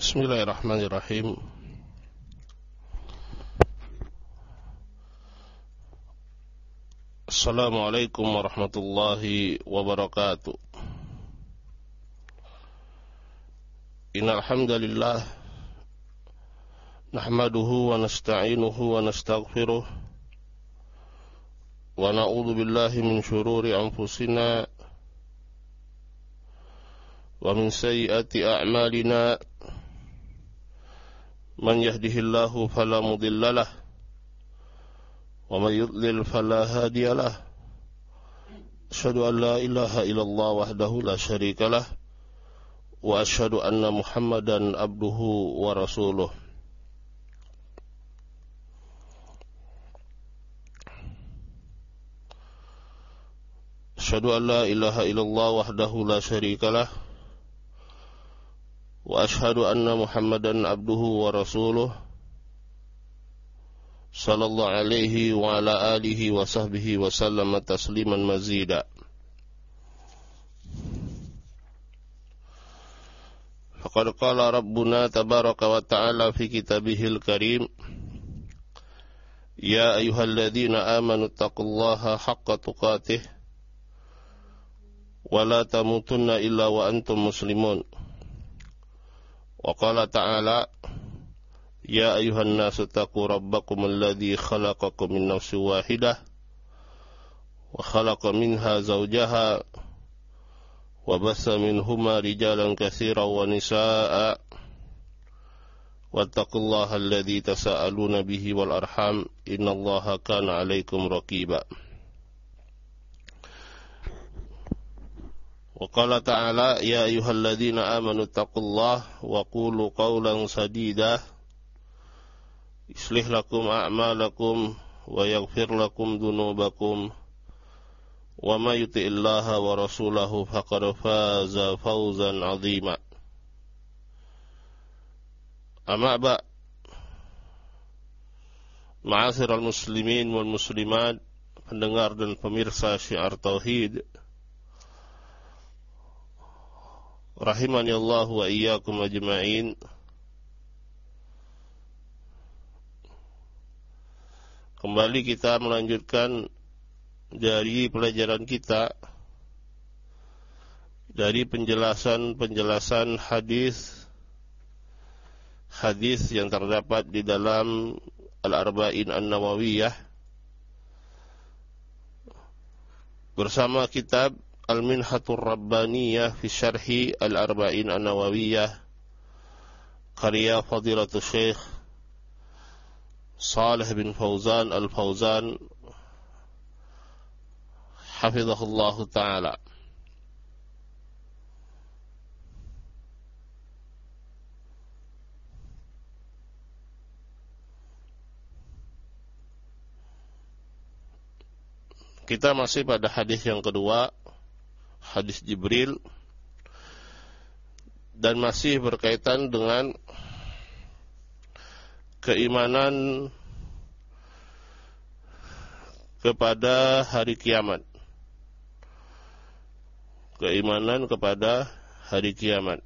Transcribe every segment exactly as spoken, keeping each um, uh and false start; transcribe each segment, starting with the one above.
Bismillahirrahmanirrahim. Assalamualaikum warahmatullahi wabarakatuh. Innal hamdalillah nahmaduhu wa nasta'inuhu wa nastaghfiruh wa na'udzu billahi min shururi anfusina wa min sayyiati a'malina. Man yahdihillahu fala mudilla lahu wa man yudlil fala hadiya lahu. Asyhadu an la ilaha illallah wahdahu la syarika lah wa asyhadu anna Muhammadan abduhu wa rasuluh. Asyhadu an la ilaha illallah wahdahu la syarika lah wa asyhadu anna Muhammadan abduhu wa rasuluh sallallahu alaihi wa ala alihi wa sahbihi wa sallama tasliman mazida. Faqad qala rabbuna tabaraka wa ta'ala fi kitabihil karim, ya ayyuhalladzina amanu taqullaha haqqa tuqatih wa la tamutunna illa wa antum muslimun. Wa qala ta'ala, ya ayuhan nasu taqu rabbakum alladhi khalaqakum min nafsin wahidah wa khalaqa minha zawjaha wa bassa minhuma rijalan katsiran wa nisaa'a wattaqullaha alladhi tasaaluna bihi wal arham innallaha kana 'alaikum raqiba. Wa qala ta'ala, ya ayyuhalladzina amanu taqullaha wa qulu qawlan sadida yuslih lakum a'malakum wa yaghfir lakum dhunubakum wa may yuti'illaha wa rasulahu faqad faza fawzan 'azima. Amma ba' ma'asyiral muslimin wal muslimat, pendengar dan pemirsa Syiar Tauhid, rahimani Allah wa iyyakum ajma'in. Kembali kita melanjutkan dari pelajaran kita dari penjelasan-penjelasan hadis hadis yang terdapat di dalam Al-Arba'in An-Nawawiyah bersama kitab Al-Minhatur Rabbaniyah fi Syarhi Al-Arba'in An-Nawawiyah karya Fadilatul Syekh Shalih bin Fauzan Al-Fauzan hafizahullahu ta'ala. Kita masih pada hadis yang kedua, hadis Jibril, dan masih berkaitan dengan keimanan kepada hari kiamat. Keimanan kepada hari kiamat.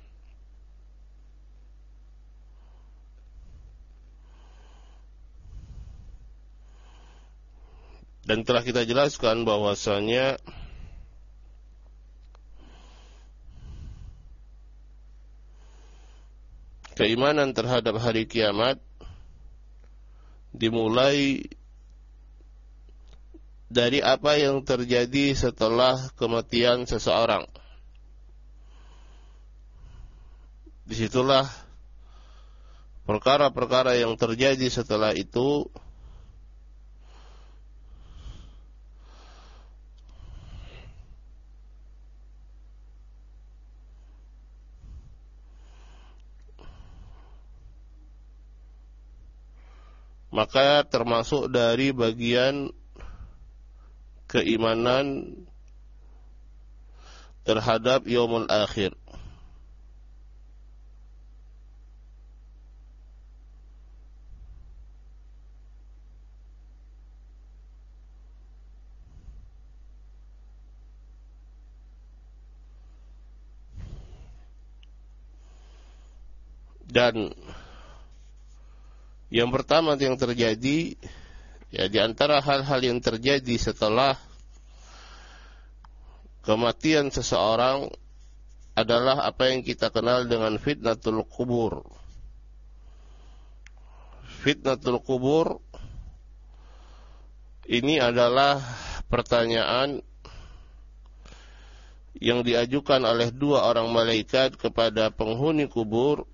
Dan telah kita jelaskan bahwasanya keimanan terhadap hari kiamat dimulai dari apa yang terjadi setelah kematian seseorang. Disitulah perkara-perkara yang terjadi setelah itu maka termasuk dari bagian keimanan terhadap yaumul akhir. Dan yang pertama yang terjadi, ya di antara hal-hal yang terjadi setelah kematian seseorang adalah apa yang kita kenal dengan fitnatul kubur. Fitnatul kubur ini adalah pertanyaan yang diajukan oleh dua orang malaikat kepada penghuni kubur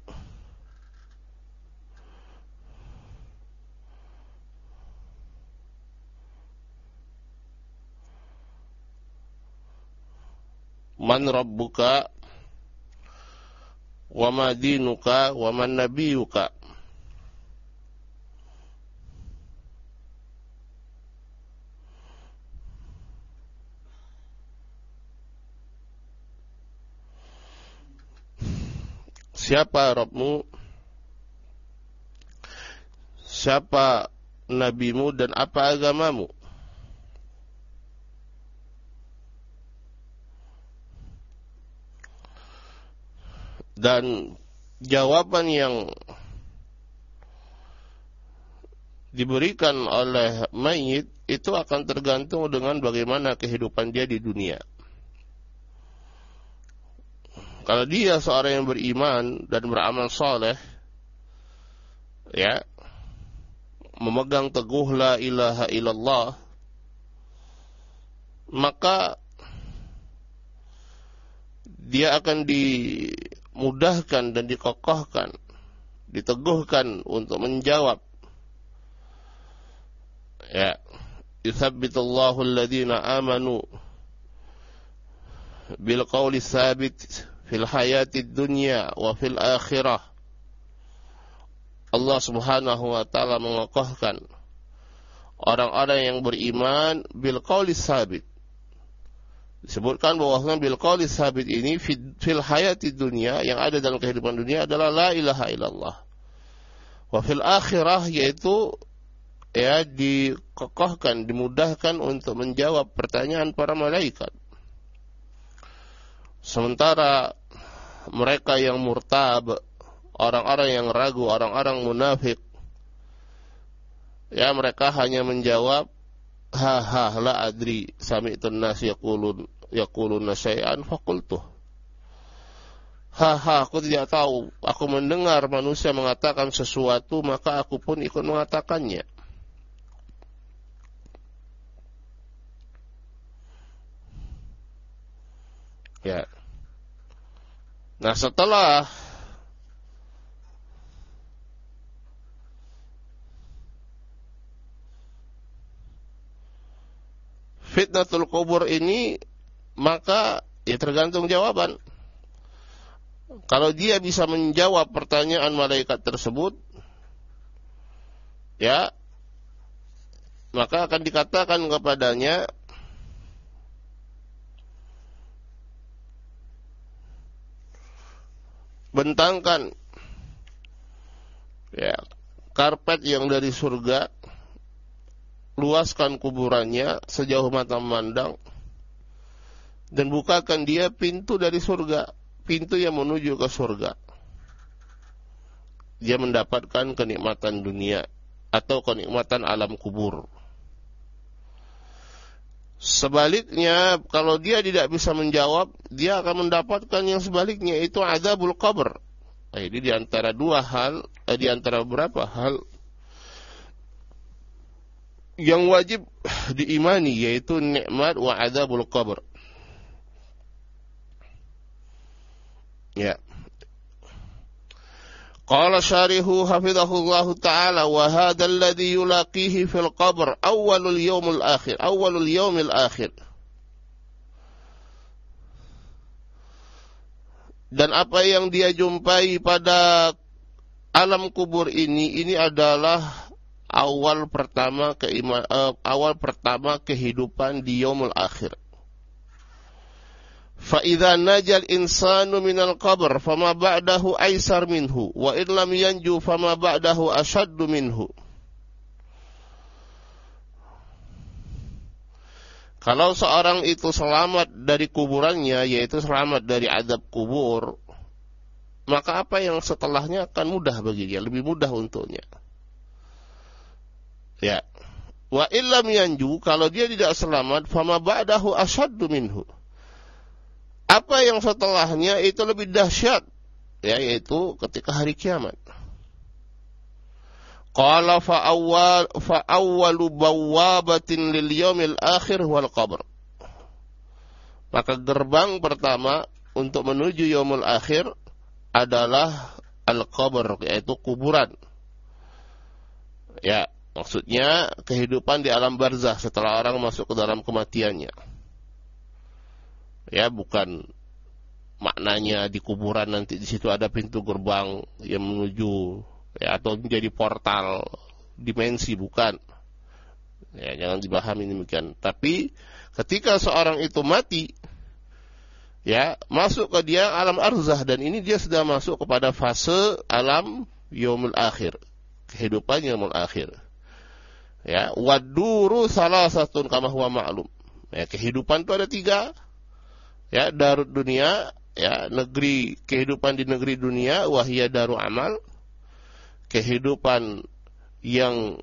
Man rabbuka wa ma dinuka wa man nabiyuka. Siapa Rabbmu, siapa nabimu, dan apa agamamu? Dan jawaban yang diberikan oleh mayit itu akan tergantung dengan bagaimana kehidupan dia di dunia. Kalau dia seorang yang beriman dan beramal saleh, ya, memegang teguh la ilaha illallah, maka dia akan dimudahkan dan dikokohkan, diteguhkan untuk menjawab. Ya, yuthabbitullahu alladhina amanu bil qawli tsabit fil hayatid dunya wa fil akhirah. Allah Subhanahu wa taala mengokohkan orang-orang yang beriman bil qawli tsabit. Disebutkan bahwasanya bil qawli tsabit ini fil hayatid dunya, yang ada dalam kehidupan dunia adalah la ilaha illallah. Wa fil akhirah, yaitu ya dikokohkan, dimudahkan untuk menjawab pertanyaan para malaikat. Sementara mereka yang murtab, orang-orang yang ragu, orang-orang munafik, ya mereka hanya menjawab ha ha la adri sami'tun nas yaqulun yaquluna syai'an faqultuh. Ha ha, aku tidak tahu, aku mendengar manusia mengatakan sesuatu, maka aku pun ikut mengatakannya. Ya. Nah, setelah fitnatul kubur ini, maka ya tergantung jawaban. Kalau dia bisa menjawab pertanyaan malaikat tersebut, ya, maka akan dikatakan kepadanya, bentangkan ya karpet yang dari surga, luaskan kuburannya sejauh mata memandang, dan bukakan dia pintu dari surga, pintu yang menuju ke surga. Dia mendapatkan kenikmatan dunia atau kenikmatan alam kubur. Sebaliknya, kalau dia tidak bisa menjawab, dia akan mendapatkan yang sebaliknya, itu azabul qabr. Nah, ini di antara dua hal, eh, di antara beberapa hal yang wajib diimani, yaitu nikmat wa azabul qabr. Ya. Qala syarihu hafizahullahu ta'ala, wa hadha alladhi yulaqihi fil qabr awwalul yawmil akhir, awwalul yawmil akhir. Dan apa yang dia jumpai pada alam kubur ini, ini adalah awal pertama keima, uh, awal pertama kehidupan di yaumul akhir. Fa idza najal insanu minal qabr fama ba'dahu aisar minhu wa in lam yanju fama ba'dahu ashaddu minhu. Kalau seorang itu selamat dari kuburannya, yaitu selamat dari azab kubur, maka apa yang setelahnya akan mudah bagi dia, lebih mudah untuknya. Ya. Wa illam yanju, kalau dia tidak selamat, fama ba'dahu asyaddu minhu. Apa yang setelahnya itu lebih dahsyat, ya, yaitu ketika hari kiamat. Qala fa awwal fa awwalu bawwabatin lil yaumil akhir wal qabr. Maka gerbang pertama untuk menuju yaumul akhir adalah al-qabr, yaitu kuburan. Ya, maksudnya kehidupan di alam barzakh setelah orang masuk ke dalam kematiannya. Ya, bukan maknanya di kuburan nanti di situ ada pintu gerbang yang menuju, ya, atau menjadi portal dimensi, bukan. Ya, jangan dipahami demikian. Tapi ketika seorang itu mati, ya, masuk ke dia alam arzah, dan ini dia sudah masuk kepada fase alam yaumul akhir, kehidupan yaumul akhir. Ya, waduru salasatun kama huwa ma'lum. Ya, kehidupan itu ada tiga. Ya, darud dunia, ya, negeri kehidupan di negeri dunia, wahia daru amal. Kehidupan yang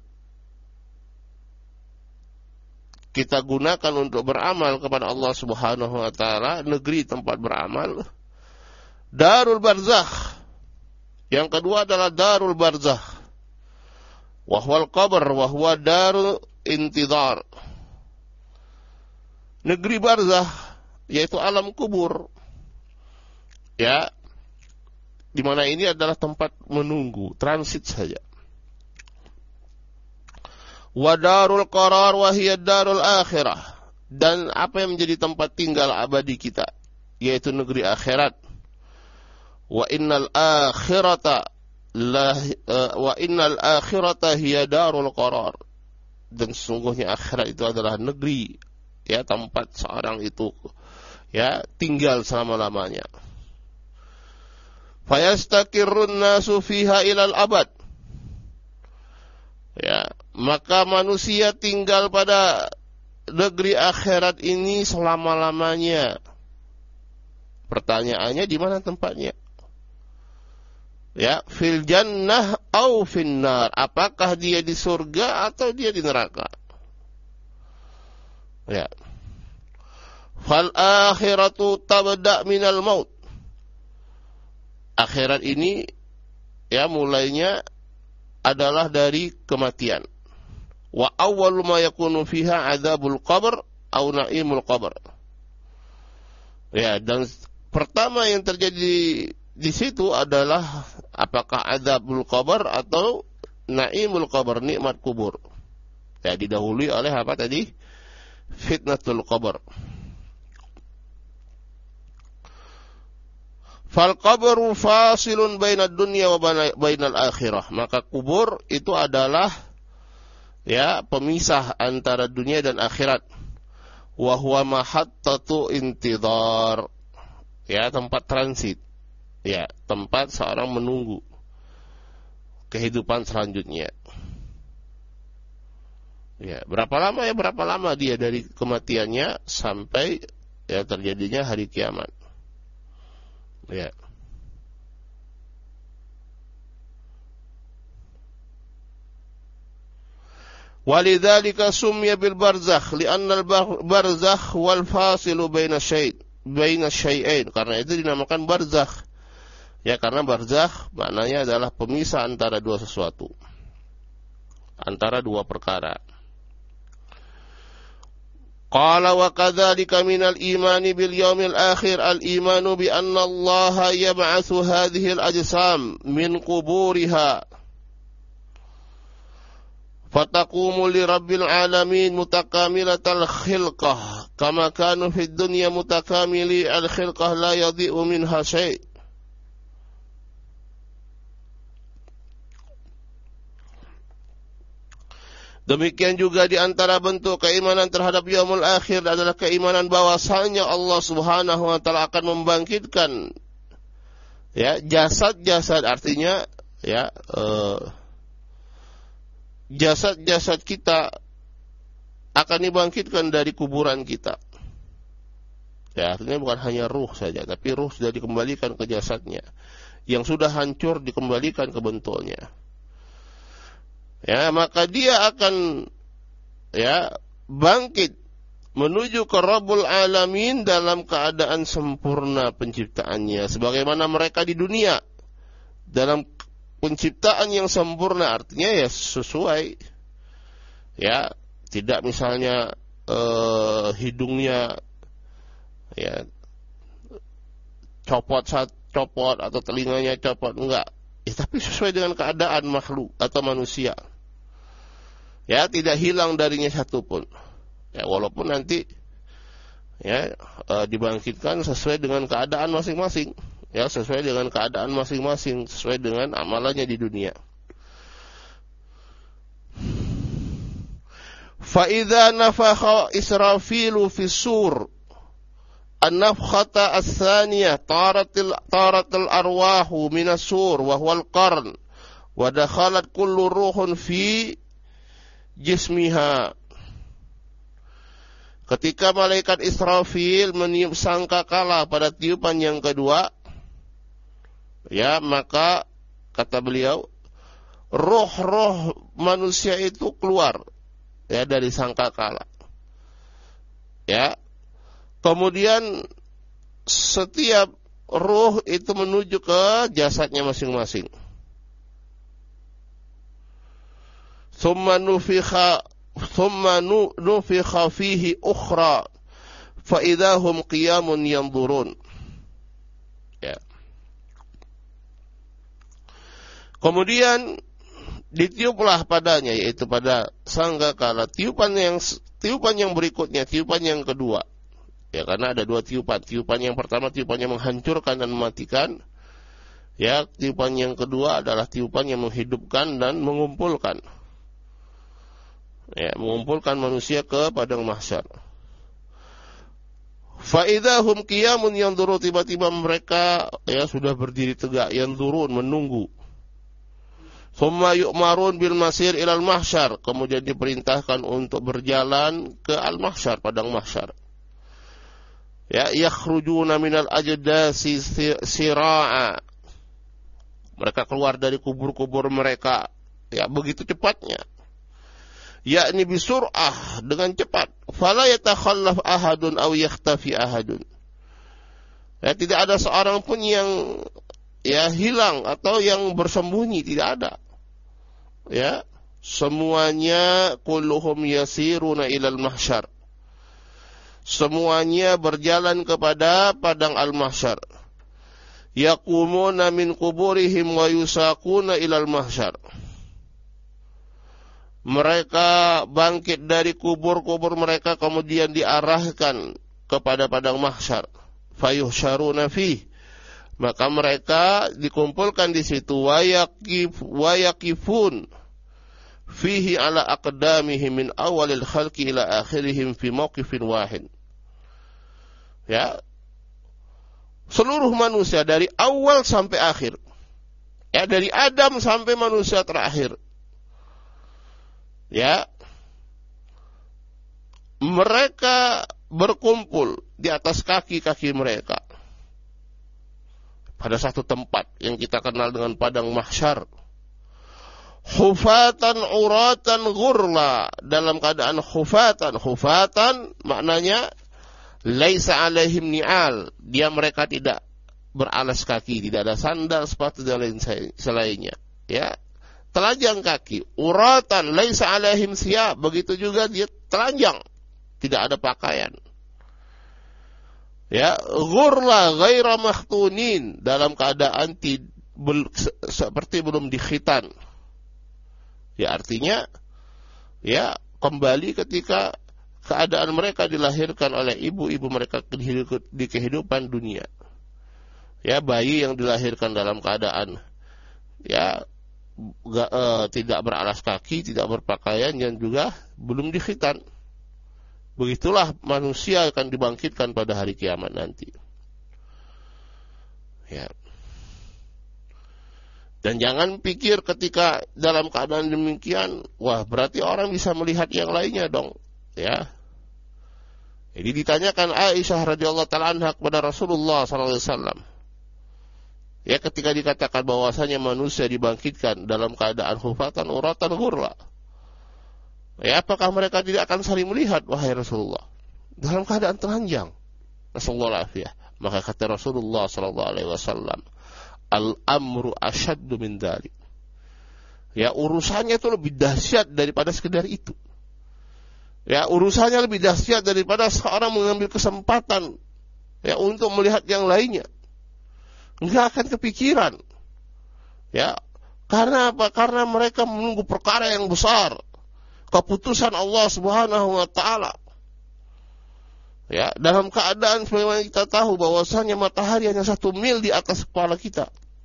kita gunakan untuk beramal kepada Allah Subhanahu wa taala, negeri tempat beramal. Darul barzakh. Yang kedua adalah darul barzakh. Wa huwal qabr wa huwa darul intidhar. Negeri barzakh yaitu alam kubur. Ya. Di mana ini adalah tempat menunggu, transit saja. Wa darul qarar wa hiya darul akhirah. Dan apa yang menjadi tempat tinggal abadi kita, yaitu negeri akhirat. Wa innal akhirata la uh, wa innal akhirata hiya darul qarar. Dan sesungguhnya akhirat itu adalah negeri, ya, tempat seorang itu, ya, tinggal selama-lamanya. Fayastakirrun nasu fiha ilal abad. Ya, maka manusia tinggal pada negeri akhirat ini selama-lamanya. Pertanyaannya, di mana tempatnya? Ya, fil jannah au finnar. Apakah dia di surga atau dia di neraka? Ya. Fal akhiratu tabda minal maut. Akhirat ini, ya, mulainya adalah dari kematian. Wa awwalu ma yakunu fiha adzabul qabr au naimul qabr. Ya, dan pertama yang terjadi di situ adalah apakah adzabul qabr atau naimul qabr, nikmat kubur. Ya, didahului oleh apa tadi? Fitnatul qabr. Fal qabru fasilun bainad dunya wa bainal akhirah. Maka kubur itu adalah, ya, pemisah antara dunia dan akhirat. Wa huwa mahattatu intidhar. Ya, tempat transit. Ya, tempat seorang menunggu kehidupan selanjutnya. Ya, berapa lama ya berapa lama dia dari kematiannya sampai, ya, terjadinya hari kiamat. Ya. Walidzalika summiya bil barzakh li'anna al barzakh wal fasilu baina syai' baina syai'ain. Karena itu dinamakan barzakh. Ya, karena barzakh maknanya adalah pemisah antara dua sesuatu. Antara dua perkara. Qala wa kadzalika minal imani bil yaumil akhir al imanu bi anna Allah yab'atsu hadhihi al ajsam min quburiha fataqumu li rabbil alamin mutakamilatal khilqah kama kanu fid dunya mutakamili al khilqah la yadhi'u minha syai'. Demikian juga di antara bentuk keimanan terhadap yaumul akhir adalah keimanan bahwasanya Allah Subhanahu wa taala akan membangkitkan, ya, jasad-jasad, artinya, ya, eh, jasad-jasad kita akan dibangkitkan dari kuburan kita. Ya, artinya bukan hanya ruh saja, tapi ruh sudah dikembalikan ke jasadnya. yang sudah hancur dikembalikan ke bentuknya. Ya, maka dia akan ya bangkit menuju ke Rabbul Alamin dalam keadaan sempurna penciptaannya, sebagaimana mereka di dunia dalam penciptaan yang sempurna, artinya ya sesuai, ya tidak misalnya eh, hidungnya ya copot saat copot atau telinganya copot, enggak, ya, tapi sesuai dengan keadaan makhluk atau manusia, ya tidak hilang darinya satupun, ya walaupun nanti ya eh, dibangkitkan sesuai dengan keadaan masing-masing. Ya, sesuai dengan keadaan masing-masing, sesuai dengan amalannya di dunia. Fa idza nafakha Israfilu fi sur an-nafkhata ats-tsaniyah taratil taratil arwahu min as-sur wa huwa al-qarn wa dakhalat kullu ruhun fi jismiha. Ketika malaikat Israfil meniup sangkakala pada tiupan yang kedua, ya maka kata beliau, roh-roh manusia itu keluar ya dari sangkakala. Ya. Kemudian setiap roh itu menuju ke jasadnya masing-masing. Tsumma nufikha tsumma nufikha fihi ukhra fa idahum qiyamun yanzurun. Ya. Kemudian ditiuplah padanya, yaitu pada sangkakala tiupan yang tiupan yang berikutnya, tiupan yang kedua. Ya, karena ada dua tiupan. Tiupan yang pertama tiupan yang menghancurkan dan mematikan. Ya, tiupan yang kedua adalah tiupan yang menghidupkan dan mengumpulkan. Ya, mengumpulkan manusia ke padang mahsyar. Fa idahum qiyamun yanzurun, tiba-tiba mereka ya sudah berdiri tegak, yanzurun, menunggu. Tsumma yu'marun bil masir ilal mahsyar, kemudian diperintahkan untuk berjalan ke al-mahsyar, padang mahsyar. Ya, yakhrujuna minal ajdasi sira'a. Mereka keluar dari kubur-kubur mereka ya begitu cepatnya. Yakni bisur'ah, dengan cepat. Fala yatakhallaf ahadun aw yakhtafi ahadun. Ya, tidak ada seorang pun yang ya hilang atau yang bersembunyi, tidak ada. Ya, semuanya kulluhum yasiruna ilal mahsyar. Semuanya berjalan kepada padang al-mahsyar. Yaqumuna min kuburihim wa yusaquna ilal mahsyar. Mereka bangkit dari kubur-kubur mereka kemudian diarahkan kepada padang mahsyar. Fayuhsyaruna fih. Maka mereka dikumpulkan di situ, wayakif wayakifun fihi ala aqdamihim min awalil khalqi ila akhirihim fi mawqifin wahid. Ya, seluruh manusia dari awal sampai akhir, ya dari Adam sampai manusia terakhir, ya mereka berkumpul di atas kaki-kaki mereka pada satu tempat yang kita kenal dengan padang mahsyar. Khufatan uratan ghurla, dalam keadaan khufatan. Khufatan maknanya laisa alaihim ni'al, dia mereka tidak beralas kaki, tidak ada sandal, sepatu dan lain selainnya. Ya, telanjang kaki. Uratan laisa alaihim siyab, begitu juga dia telanjang, tidak ada pakaian. Ya, ghurla ghaira makhtunin, dalam keadaan tid, bel, se, seperti belum dikhitan. Ya, artinya ya kembali ketika keadaan mereka dilahirkan oleh ibu-ibu mereka di kehidupan dunia. Ya, bayi yang dilahirkan dalam keadaan ya gak, eh, tidak beralas kaki, tidak berpakaian, dan juga belum dikhitan. Begitulah manusia akan dibangkitkan pada hari kiamat nanti. Ya. Dan jangan pikir ketika dalam keadaan demikian, wah berarti orang bisa melihat yang lainnya dong. Ya. Jadi ditanyakan Aisyah radhiyallahu taala anha kepada Rasulullah sallallahu alaihi wasallam. Ya, ketika dikatakan bahwasanya manusia dibangkitkan dalam keadaan hufatan uratan ghurla. Ya, apakah mereka tidak akan saling melihat, wahai Rasulullah? Dalam keadaan telanjang. Rasulullah afiyah. Maka kata Rasulullah sallallahu alaihi wasallam, al-amru asyaddu min dzalik. Ya, urusannya itu lebih dahsyat daripada sekedar itu. Ya, urusannya lebih dahsyat daripada seorang mengambil kesempatan ya untuk melihat yang lainnya. Enggak akan kepikiran. Ya, karena apa? Karena mereka menunggu perkara yang besar. Keputusan Allah Subhanahu wa taala. Ya, dalam keadaan sebagaimana kita tahu bahwasanya matahari hanya satu mil di atas kepala kita.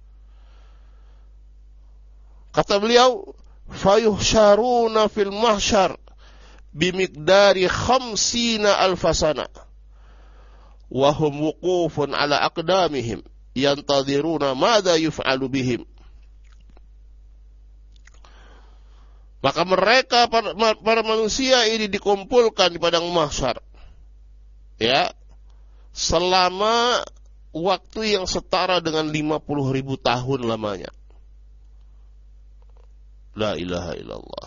Kata beliau, fayuhsyaruna fil mahsyar bimiqdari khamsina alfasana wa hum wuqufun ala aqdamihim yantadhiruna madza yuf'alu bihim. Maka mereka para, para manusia ini dikumpulkan di padang mahsyar ya selama waktu yang setara dengan lima puluh ribu tahun lamanya. La ilaha illallah.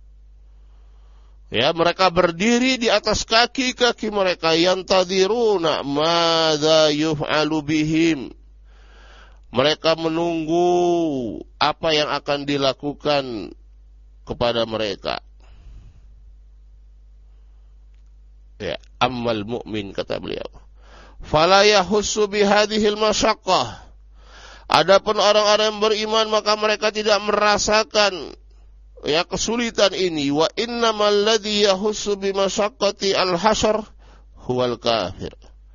Ya, mereka berdiri di atas kaki-kaki mereka, yantadhiruna madza yuf'alu bihim. Mereka menunggu apa yang akan dilakukan kepada mereka. Ya, ammal mu'min, kata beliau, fala yahussu bihadhil masyaqqah. Adapun orang-orang yang beriman maka mereka tidak merasakan ya kesulitan ini. Wa innamal ladzi yahussu bi masyaqqati al-hasyr huwal kafir.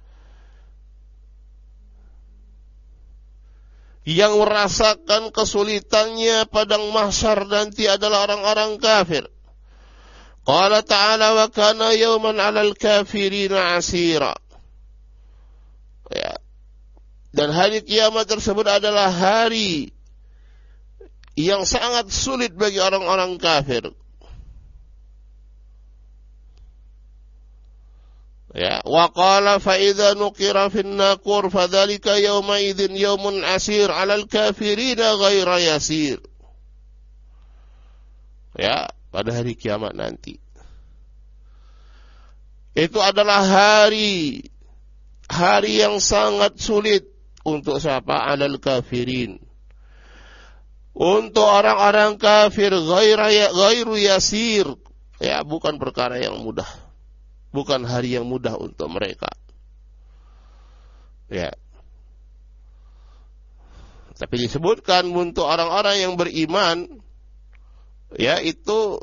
Yang merasakan kesulitannya padang mahsyar nanti adalah orang-orang kafir. Qala ta'ala wa kana yawman 'alal kafirina 'asira. Ya. Dan hari kiamat tersebut adalah hari yang sangat sulit bagi orang-orang kafir. Ya, wa qala fa idza nuqira fin naqur fadzalika yawma idzin yawmun asir 'alal kafirina ghaira yasir. Ya, pada hari kiamat nanti. Itu adalah hari hari yang sangat sulit untuk siapa? 'Alal kafirin. Untuk orang-orang kafir ghaira ghairu yasir. Ya, bukan perkara yang mudah. Bukan hari yang mudah untuk mereka. Ya. Tapi disebutkan untuk orang-orang yang beriman, ya, itu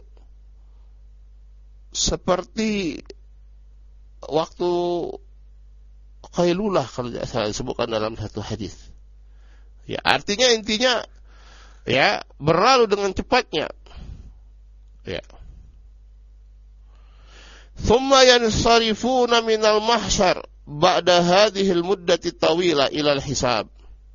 seperti waktu qailulah kalau tidak salah disebutkan dalam satu hadis. Ya, artinya intinya ya berlalu dengan cepatnya. Ya. Thumma yansarifuna minal mahsyar ba'da hadhil muddati tawila ilal hisab.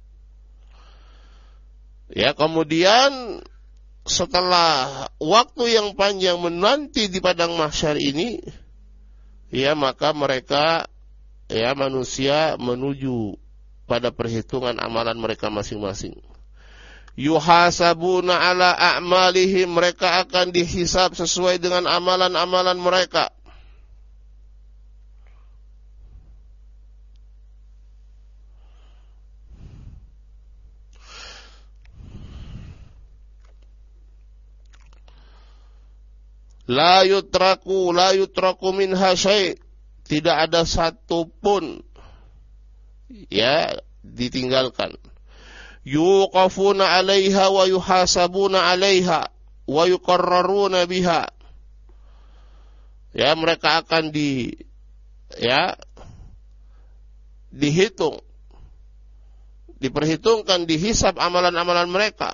Ya, kemudian setelah waktu yang panjang menanti di padang mahsyar ini, ya, maka mereka ya manusia menuju pada perhitungan amalan mereka masing-masing. Yuhasabuna ala a'malihim, mereka akan dihisab sesuai dengan amalan-amalan mereka. La yutraku, la yutraku minha syai'. Tidak ada satu pun ya ditinggalkan. Yuqafuna 'alaiha wa yuhasabuna 'alaiha wa yuqarraruna biha. Ya, mereka akan di ya dihitung, diperhitungkan, dihisab amalan-amalan mereka.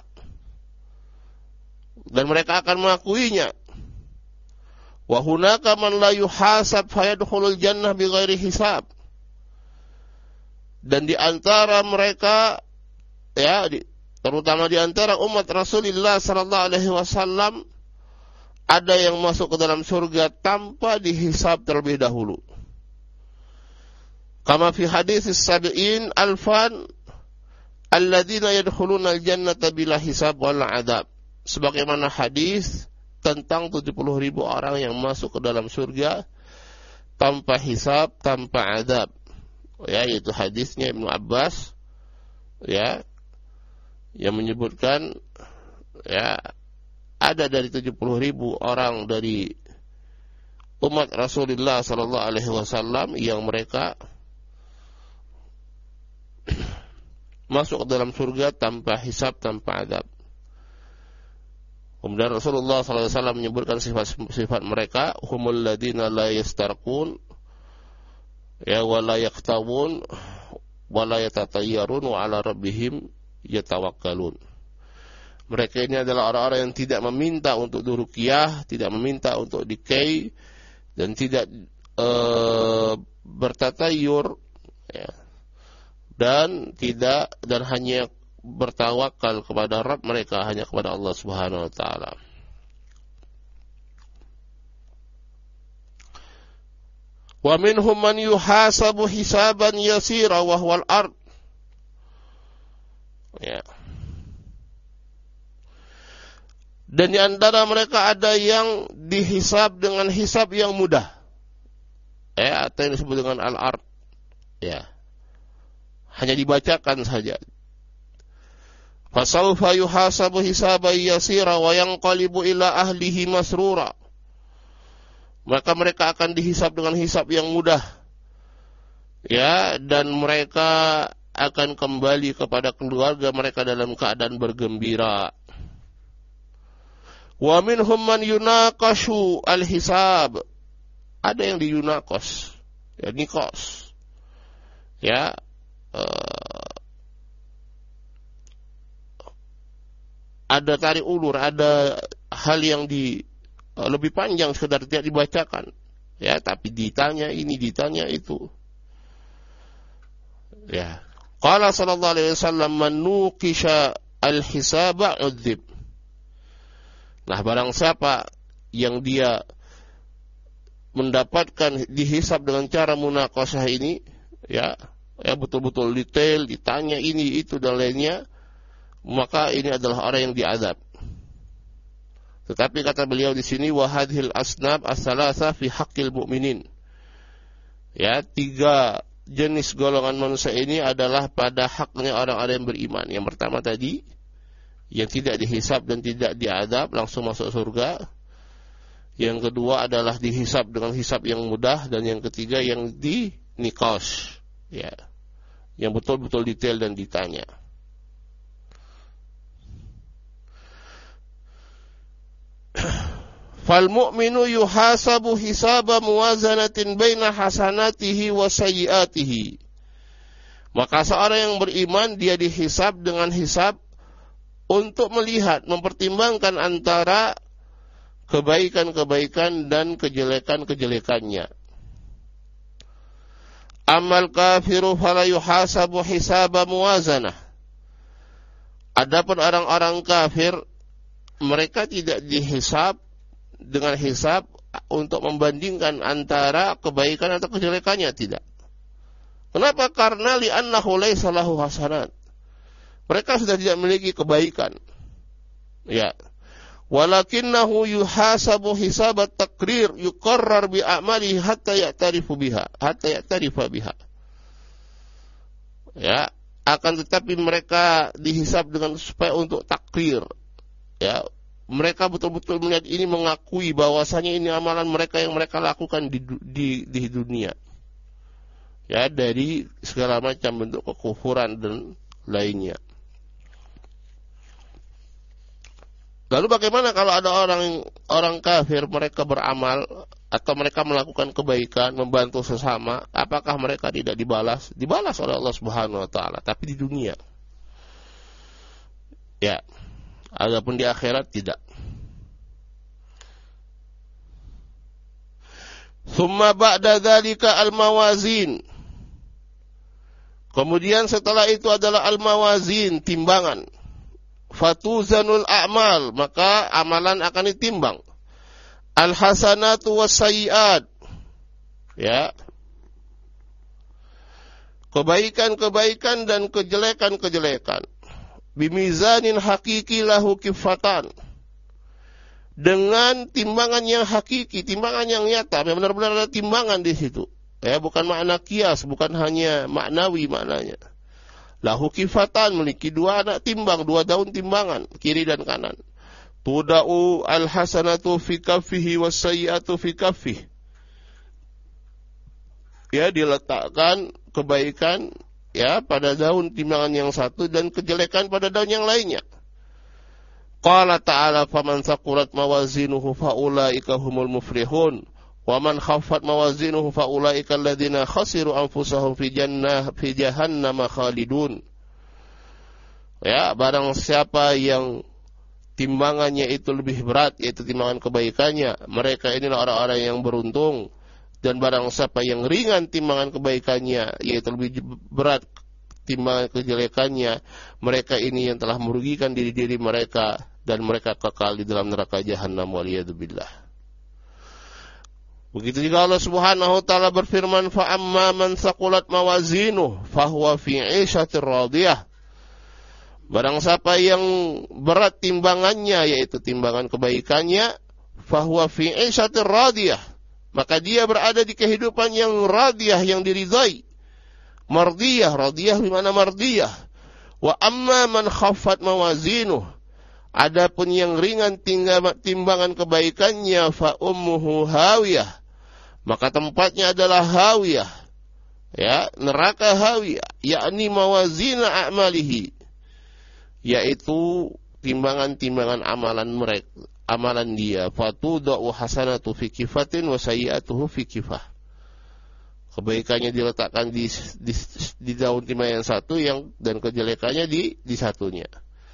Dan mereka akan mengakuinya. Wa hunaka man la yuhasab fayadkhulul jannah bighairi hisab. Dan di antara mereka ya, di, terutama di antara umat Rasulullah sallallahu alaihi wasallam ada yang masuk ke dalam surga tanpa dihisab terlebih dahulu. Kama fi hadis as-sab'in alfan alladzina yadkhuluna al-jannata bila hisab wala adab. Sebagaimana hadis tentang tujuh puluh ribu orang yang masuk ke dalam surga tanpa hisab, tanpa adab. Ya, yaitu hadisnya Ibnu Abbas, ya, yang menyebutkan, ya, ada dari tujuh puluh ribu orang dari umat Rasulullah sallallahu alaihi wasallam yang mereka masuk ke dalam surga tanpa hisab, tanpa adab. Kemudian Rasulullah sallallahu alaihi wasallam menyebutkan sifat-sifat mereka, humul ladina la yastarqun, ya, wa la yaktawun, wa la yatatayyarun, wa ala rabbihim yatawakkalun. Mereka ini adalah orang-orang yang tidak meminta untuk diruqyah, tidak meminta untuk dikei, dan tidak e, bertatayur, ya, dan tidak dan hanya bertawakal kepada Rabb mereka, hanya kepada Allah Subhanahu wa taala. Wa minhum man yuhasabu hisaban yasira wa huwal ard. Ya. Dan di antara mereka ada yang dihisab dengan hisab yang mudah. Ya, atau yang disebut dengan al-ard. Ya. Hanya dibacakan saja. Fasawfa yuhasabu hisaban yasira wa yanqalibu ila ahlihi masrura. Maka mereka akan dihisab dengan hisab yang mudah. Ya, dan mereka akan kembali kepada keluarga mereka dalam keadaan bergembira. Wa minhum man yunaqashu al-hisab. Ada yang diyunaqas, ya, nikos. Ya, uh, ada tarik ulur, ada hal yang di uh, lebih panjang sekedar tidak dibacakan, ya, tapi ditanya ini, ditanya itu. Ya, qala sallallahu alaihi wasallam man nuqisha al-hisaba udzib. Nah, barang siapa yang dia mendapatkan dihisab dengan cara munaqashah ini, ya, ya, betul-betul detail, ditanya ini itu dan lainnya, maka ini adalah orang yang diazab. Tetapi kata beliau di sini, wa hadhil asnab as-salasa fi haqqil mu'minin. Ya, tiga jenis golongan manusia ini adalah pada haknya orang-orang yang beriman. Yang pertama tadi, yang tidak dihisab dan tidak diazab, langsung masuk surga. Yang kedua adalah dihisab dengan hisab yang mudah, dan yang ketiga yang dinikosh, ya, yang betul-betul detail dan ditanya. Fal mu'minu yuhasabu hisaba muwazanatin baina hasanatihi wa sayyiatihi. Maka seorang yang beriman dia dihisab dengan hisab untuk melihat, mempertimbangkan antara kebaikan-kebaikan dan kejelekan-kejelekannya. Amal kafiru fala yuhasabu hisaba muwazanah. Adapun orang-orang kafir, mereka tidak dihisab dengan hisab untuk membandingkan antara kebaikan atau kejelekannya, tidak. Kenapa? Karena li'annahu laysa lahu hasanat. Mereka sudah tidak memiliki kebaikan. Ya. Walakinnahu yuhasabu hisabat takrir yuqarrar bi a'malihi hatta ya'tarifu biha, hatta ya'tarifa biha. Ya, akan tetapi mereka dihisab dengan supaya untuk takrir. Ya, mereka betul-betul melihat ini, mengakui bahwasanya ini amalan mereka yang mereka lakukan di di di dunia. Ya, dari segala macam bentuk kekufuran dan lainnya. Lalu bagaimana kalau ada orang orang kafir, mereka beramal atau mereka melakukan kebaikan, membantu sesama, apakah mereka tidak dibalas? Dibalas oleh Allah Subhanahu wa taala, tapi di dunia. Ya. Adapun di akhirat tidak. Tsumma ba'da dzalika al-mawazin. Kemudian setelah itu adalah al-mawazin, timbangan. Fatuzanul a'mal, maka amalan akan ditimbang. Al-hasanatu was-sayyi'at. Ya. kebaikan-kebaikan dan kejelekan-kejelekan. Bimizanin hakiki lahu kifatan, dengan timbangan yang hakiki, timbangan yang nyata, benar-benar ada timbangan di situ. Ya, bukan makna kias, bukan hanya maknawi maknanya. Lahu kifatan, memiliki dua anak timbang, dua daun timbangan, kiri dan kanan. Tuda'u al-hasanatu fi kaffihi was-sayyi'atu fi kaffihi. Ya, diletakkan kebaikan ya pada daun timbangan yang satu dan kejelekan pada daun yang lainnya. Qala ta'ala faman saqulat mawazinuhu faulaika humul muflihun wa man khaffat mawazinuhu faulaika alladziina khasiru anfusahum fi jannah fi jahannam khalidun. Ya, barang siapa yang timbangannya itu lebih berat, yaitu timbangan kebaikannya, mereka inilah orang-orang yang beruntung. Dan barang siapa yang ringan timbangan kebaikannya, yaitu lebih berat timbangan kejelekannya, mereka ini yang telah merugikan diri-diri mereka dan mereka kekal di dalam neraka jahannam waliyadzubillah. Begitu juga Allah Subhanahu wa taala berfirman, fa amma man saqulat mawazinuhu fahuwa fi 'ishatir radiyah. Barang siapa yang berat timbangannya, yaitu timbangan kebaikannya, fahuwa fi 'ishatir radiyah, maka dia berada di kehidupan yang radiyah, yang diridai. Mardiyah, radiyah bimana mardiyah. Wa amma man khaffat mawazinuhu, adapun yang ringan timbangan kebaikannya, fa ummuhu hawiyah, maka tempatnya adalah hawiyah, ya, neraka hawiyah, yakni mawazina a'malihi, yaitu timbangan-timbangan amalan mereka, amalan dia. Fatudau hasanatu fi kifatin wa sayyi'atuhu fi kifah. Kebaikannya diletakkan di, di, di daun timbangan yang satu, yang dan kejelekannya di di satunya.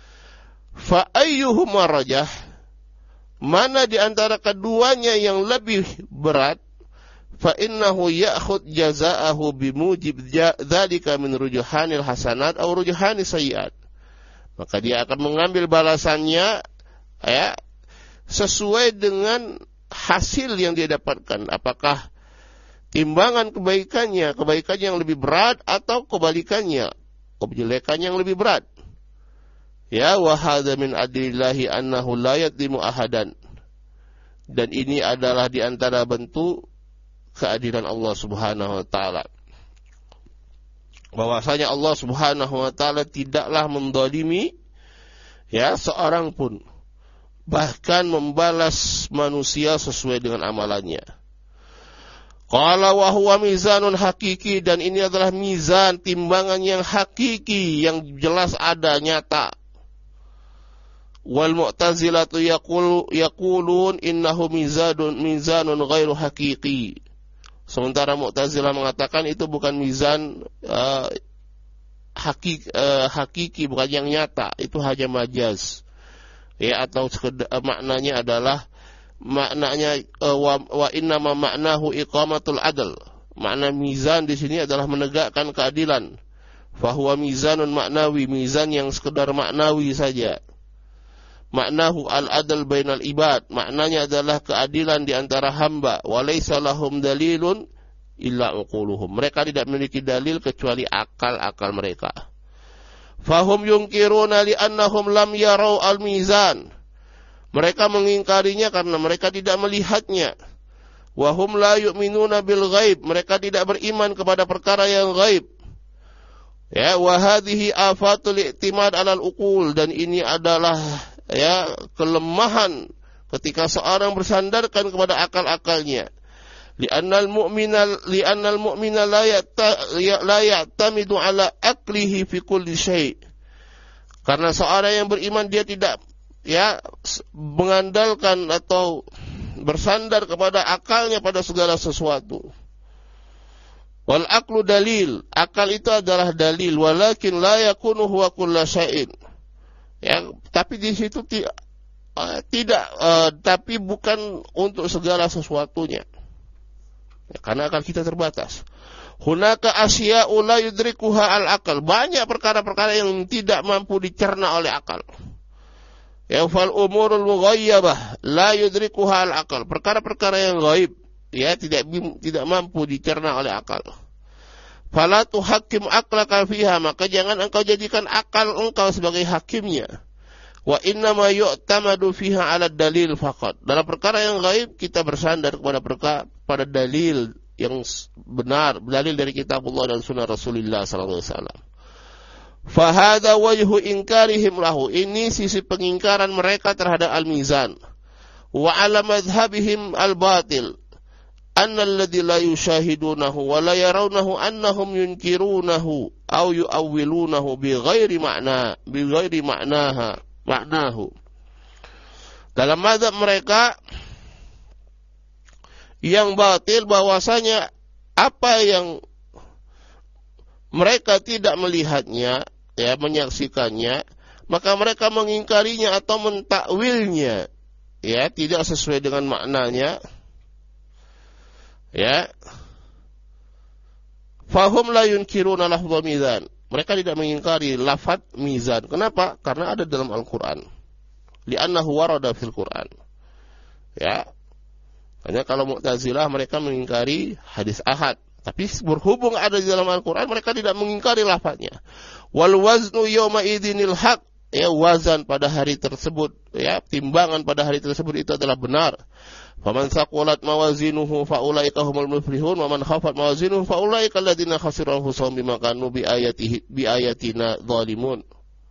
Fa ayyuhuma rajah, mana di antara keduanya yang lebih berat, fa innahu ya'khud jazaahu bimujib dzalika min rujuhanil hasanat aw rujuhanis sayyi'at. Maka dia akan mengambil balasannya ya sesuai dengan hasil yang dia dapatkan. Apakah timbangan kebaikannya, kebaikan yang lebih berat atau kebalikannya, kejelekan yang lebih berat. Ya, wa hadza min adlillahi annahu la yadlimu ahadan. Dan ini adalah di antara bentuk keadilan Allah Subhanahu wa taala. Bahwasanya Allah Subhanahu wa taala tidaklah mendolimi ya seorang pun, bahkan membalas manusia sesuai dengan amalannya. Qala wa huwa mizanun hakiki, dan ini adalah mizan, timbangan yang hakiki, yang jelas ada, nyata. Wal mu'tazilatu yaqulu yaqulun innahu mizanun mizanun ghairu hakiki. Sementara Mu'tazilah mengatakan itu bukan mizan uh, hakiki, uh, hakiki, bukan yang nyata, itu hanya majaz. Ya, atau sekedar, uh, maknanya adalah maknanya uh, wa, wa inna ma ma'nahu iqamatul adl. Makna mizan di sini adalah menegakkan keadilan. Fa huwa mizanun maknawi, mizan yang sekedar maknawi saja. Maknahu al-adl bainal ibad, maknanya adalah keadilan di antara hamba. Wa laisa lahum dalilun illa uquluhum, mereka tidak memiliki dalil kecuali akal-akal mereka. Fahum yunkiruna li'annahum lam yarau al-mizan, mereka mengingkarinya karena mereka tidak melihatnya. Wa hum la yu'minuna bil ghaib, mereka tidak beriman kepada perkara yang ghaib. Ya, wa hadhihi afatul i'timad 'alal uqul, dan ini adalah ya kelemahan ketika seorang bersandarkan kepada akal-akalnya. Li'annal mu'mina li'annal mu'mina la la ya'tamidu 'ala aqlihi fi kulli syai'. Karena seorang yang beriman dia tidak ya mengandalkan atau bersandar kepada akalnya pada segala sesuatu. Wal aqlu dalil, akal itu adalah dalil, walakin la yakunu huwa kullu syai'in. Ya, tapi di situ ti, uh, tidak, uh, tapi bukan untuk segala sesuatunya. Ya, karena akal kita terbatas. Hunaka asya'u la yudrikuha al-aqal. Banyak perkara-perkara yang tidak mampu dicerna oleh akal. Ya, fal umurul mughayyabah la yudrikuha al-aqal. Perkara-perkara yang gaib, ya, tidak tidak mampu dicerna oleh akal. Fala tuhakkim aqlaka fiha, maka jangan engkau jadikan akal engkau sebagai hakimnya. Wa inna ma yu'tamadu fiha 'ala dalil faqat. Dalam perkara yang gaib kita bersandar kepada perkara pada dalil yang benar, dalil dari kitabullah dan sunnah Rasulullah sallallahu alaihi wasallam. Fa hadza wajhu inkarihim lahu. Ini sisi pengingkaran mereka terhadap al-mizan. Wa 'ala madhhabihim al-batil. Anna alladhi la yushahidunahu wa la yarawnahu annahum yunkirunahu aw yu'awwilunahu bi ghairi ma'na bi ghairi ma'naha maknahu. Dalam mazhab mereka yang batil bahwasanya apa yang mereka tidak melihatnya, ya, menyaksikannya, maka mereka mengingkarinya atau mentakwilnya, ya, tidak sesuai dengan maknanya, ya. Fahum la yunkiruna lafdha mizan. Mereka tidak mengingkari lafaz mizan. Kenapa? Karena ada dalam Al-Quran. Li'annahu warada fil Quran. Ya. Hanya kalau Mu'tazilah mereka mengingkari hadis ahad. Tapi berhubung ada di dalam Al-Quran, mereka tidak mengingkari lafaznya. Wal waznu yawma idinil haq. Ya, wazan pada hari tersebut, ya, timbangan pada hari tersebut itu adalah benar. Faman saqulat mawazinuhu faulaika humul muflihun wa man khafat mawazinuhu faulaika alladziina khasiru anfusahum bima kanu bi ayatihi bi ayatina zalimun.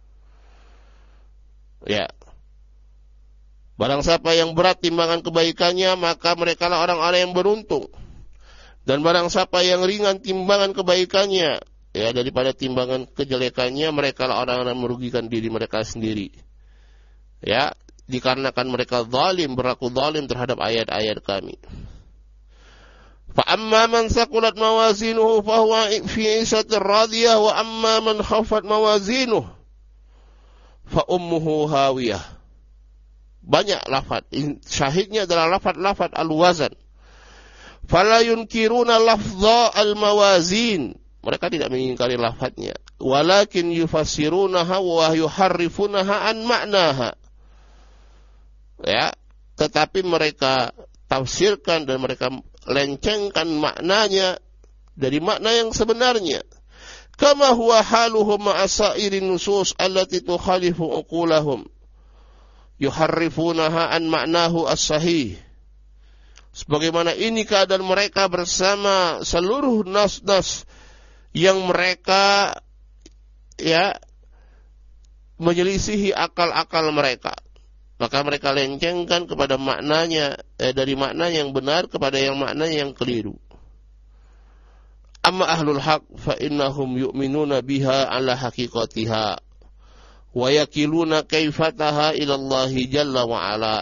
Ya. Barang siapa yang berat timbangan kebaikannya, maka merekalah orang-orang yang beruntung. Dan barang siapa yang ringan timbangan kebaikannya, ya, daripada timbangan kejelekannya, merekalah orang-orang yang merugikan diri mereka sendiri. Ya, dikarenakan mereka zalim, berlaku zalim terhadap ayat-ayat kami. Fa amma man saqulat mawazinuhu fa huwa fi 'ishatir radiyah wa amma man khafat mawazinuhu fa ummuhu hawiyah. Banyak lafaz, syahidnya adalah lafaz-lafaz al-wazan. Fala yunkiruna lafdha al-mawazin. Mereka tidak mengingkari lafaznya, walakin yufassirunaha wa yuharrifunaha an ma'naha. Ya, tetapi mereka tafsirkan dan mereka lencengkan maknanya dari makna yang sebenarnya. Kama huwa haluhum ma'asairin nusus allati tukhalifu uqulahum. Yuharrifunaha an ma'nahu as-sahih. Sebagaimana ini keadaan mereka bersama seluruh nas-nas yang mereka, ya, menyelisihi akal-akal mereka. Maka mereka lencengkan kepada maknanya, eh, dari makna yang benar kepada yang makna yang keliru. Amma ahlul haq fa innahum yu'minuna biha ala haqiqatiha wa yakiluna kaifataha ila Allah jalla wa ala.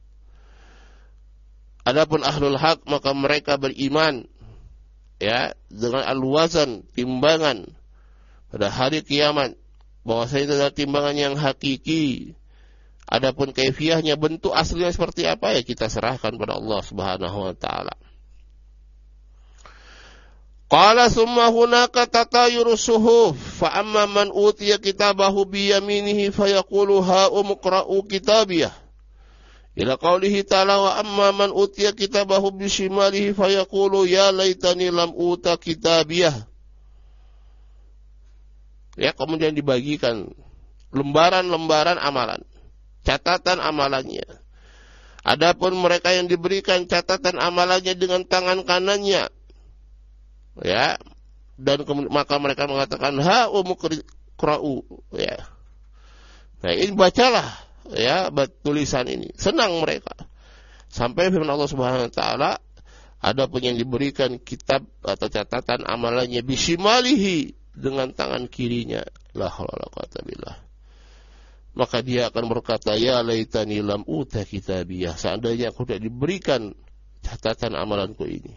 Adapun ahlul haq maka mereka beriman, ya, dengan al-wazan, timbangan pada hari kiamat, bahwasanya itu adalah timbangan yang hakiki. Adapun kaifiyahnya, bentuk aslinya seperti apa, ya kita serahkan pada Allah Subhanahu wa taala. Qala summa hunaka tatayuru suhuf fa amma man utiya kitabahu bi yaminihi fayaqulu ha umqra'u kitabiyah. Ila qaulihi ta'ala wa amma man utiya kitabahu bi shimalihi fayaqulu ya laitani lam uta kitabiyah. Ya, kemudian dibagikan lembaran-lembaran amalan, catatan amalannya. Adapun mereka yang diberikan catatan amalannya dengan tangan kanannya, ya, dan maka mereka mengatakan ha umqra'u, ya. Nah, ini bacalah, ya, tulisan ini. Senang mereka. Sampai firman Allah Subhanahu wa taala, adapun yang diberikan kitab atau catatan amalannya bisimalihi, dengan tangan kirinya, la haula wala quwwata billah, maka dia akan berkata ya laitani lam uta kitabiyah, seandainya aku tidak diberikan catatan amalanku ini.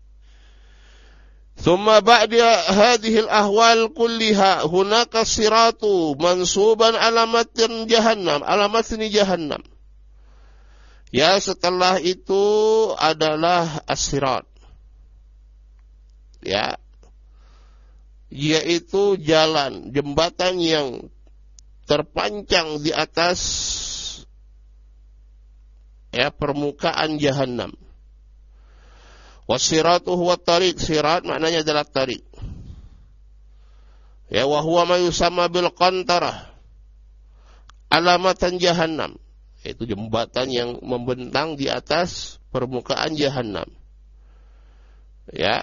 Thumma ba'da hadhihi al-ahwal kulliha hunaka siratu mansuban alamatin jahannam, alamatni jahannam. Ya, setelah itu adalah as-sirat, ya, yaitu jalan, jembatan yang terpancang di atas, ya, permukaan jahannam. Wasiratu huwa tariq, sirat maknanya adalah tariq. Ya, wa huwa ma yusamma bil qantarah, alamatan jahannam, yaitu jembatan yang membentang di atas permukaan jahannam. Ya.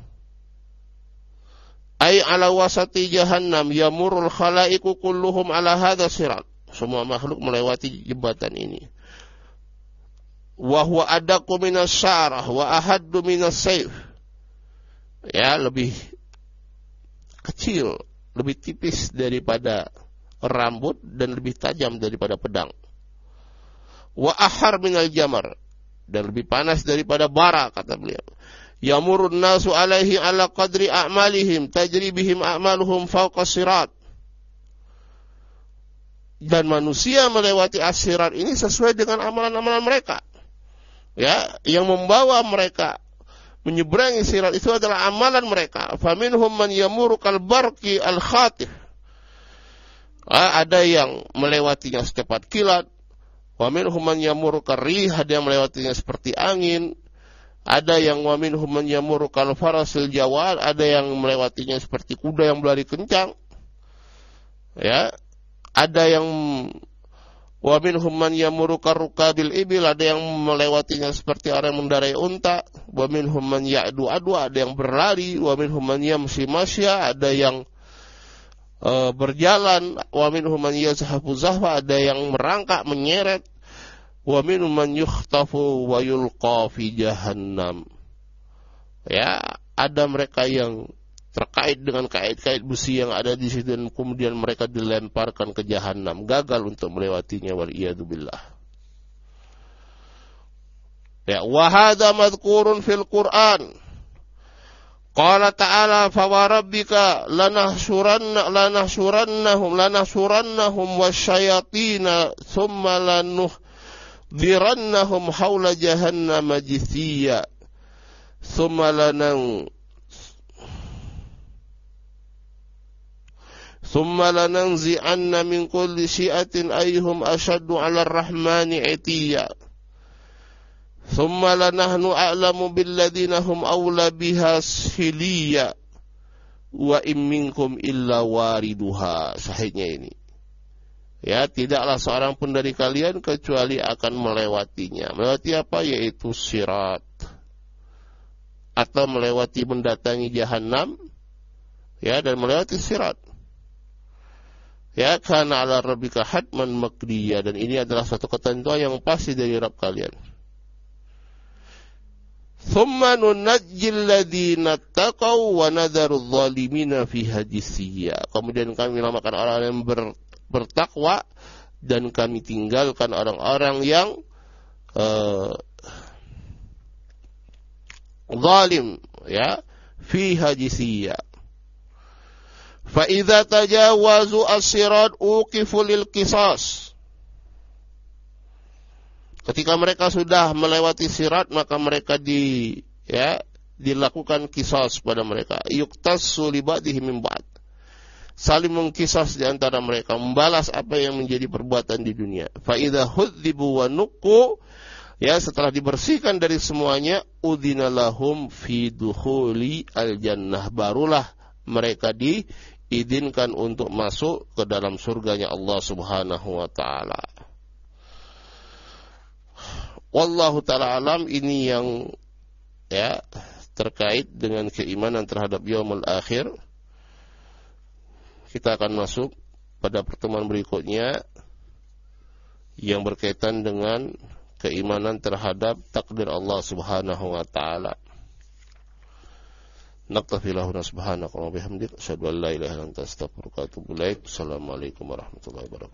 Ay ala wasati jahannam yamurul khalaiqu kulluhum ala hadha sirat. Semua makhluk melewati jembatan ini. Wa huwa adaqu minas syarah wa ahaddu minas sayf. Ya, lebih kecil, lebih tipis daripada rambut dan lebih tajam daripada pedang. Wa ahar minal jamar, dan lebih panas daripada bara, kata beliau. Yamurun nasu alaihi ala qadri a'malihim tajri bihim a'maluhum fawqa sirat. Dan manusia melewati as-sirat ini sesuai dengan amalan-amalan mereka. Ya, yang membawa mereka menyeberangi sirat itu adalah amalan mereka. Faminhum man yamuru kal barqi al khatif. Ada yang melewatinya secepat kilat. Wa minhum man yamuru karih, ada yang melewatinya seperti angin. Ada yang wa minhum man yamuru kal farasil jawad, ada yang melewatinya seperti kuda yang berlari kencang. Ya, ada yang wa minhum man yamuru karukabil ibil, ada yang melewatinya seperti orang yang mendarai unta. Wa minhum man ya'du adwa, ada yang berlari. Wa minhum man yamshi masya, ada yang uh, berjalan. Wa minhum man yazhafu zahwa, ada yang merangkak menyeret. Wa minhum man yukhtafu wa yulqa fi jahannam. Ya, ada mereka yang terkait dengan kait-kait besi yang ada di situ dan kemudian mereka dilemparkan ke jahanam, gagal untuk melewatinya, wal iyadu billah. Ya, wa hadza madhkurun fil Qur'an. Qala ta'ala fa wa rabbika lanahsuranna lanahsurannahum lanahsurannahum wasyayatina thumma lanuhdhirannahum haula jahannam jithiya thumma lanang ثم لننزعن من كل شيئة أيهم أشد على الرحمن عتيا ثم لنحن أعلم بالذين هم أولى بها سهليا وإن منكم إلا واردها. Sahihnya ini, ya, tidaklah seorang pun dari kalian kecuali akan melewatinya. Melewati apa? Yaitu sirat, atau melewati mendatangi jahannam, ya, dan melewati sirat. Ya, kana ala rabbika hatman maqdiya, dan ini adalah satu ketentuan yang pasti dari Rabb kalian. Thumma nunajjil ladzina taqaw wa nadharu adh-dhalimina fiha jithiya. Kemudian kami menyelamatkan orang yang ber, bertakwa dan kami tinggalkan orang-orang yang uh, zalim, ya, fiha jithiya. Fa idza tajawazu as-sirat uqifu lil qisas. Ketika mereka sudah melewati sirat, maka mereka di ya dilakukan qisas pada mereka. Yuqtasu li ba'dihim min ba'd. Saling mengqisas di antara mereka, membalas apa yang menjadi perbuatan di dunia. Fa idza hudzibu wa nuqu, ya, setelah dibersihkan dari semuanya, udzina lahum fi dukhuli al-jannah, barulah mereka di izinkan untuk masuk ke dalam surganya Allah Subhanahu wa taala. Wallahu taala alam. Ini yang, ya, terkait dengan keimanan terhadap yaumul akhir. Kita akan masuk pada pertemuan berikutnya yang berkaitan dengan keimanan terhadap takdir Allah Subhanahu wa taala. Naktafi lahuna subhanaka wa bihamdika asyhadu an la ilaha illa anta astaghfiruka wa atubu ilaik. Assalamualaikum warahmatullahi wabarakatuh.